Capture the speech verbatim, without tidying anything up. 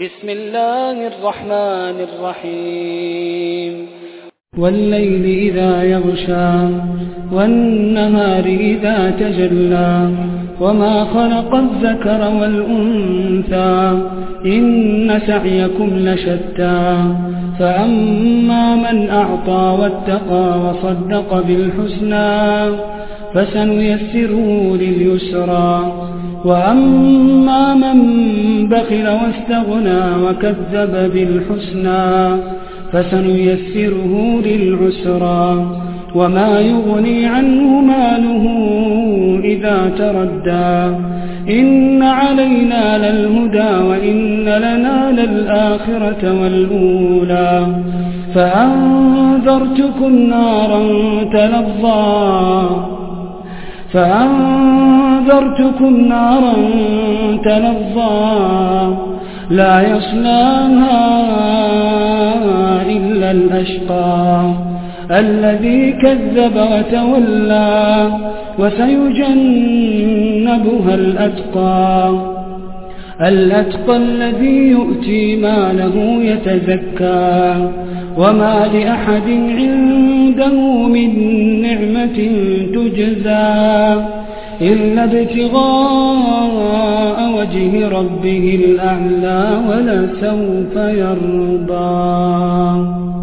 بسم الله الرحمن الرحيم والليل إذا يغشى والنهار إذا تجلى وما خلق الذكر والأنثى إن سعيكم لشتى فأما من أعطى واتقى وصدق بالحسنى فسنيسره لليسرى وأما من بخل واستغنى وكذب بالحسنى فسنيسره للعسرى وما يغني عنه ماله إذا تردى إن علينا للهدى وإن لنا للآخرة والأولى فأنذرتكم نارا تلظى فأنذرتكم نارا تلظى لا يصلاها إلا الأشقى الذي كذب وتولى وسيجنبها الأتقى الأتقى الذي يؤتي ماله يتزكى وما لأحد عنده من نعمة تجزى إلا ابتغاء وجه ربه الأعلى ولسوف يرضى.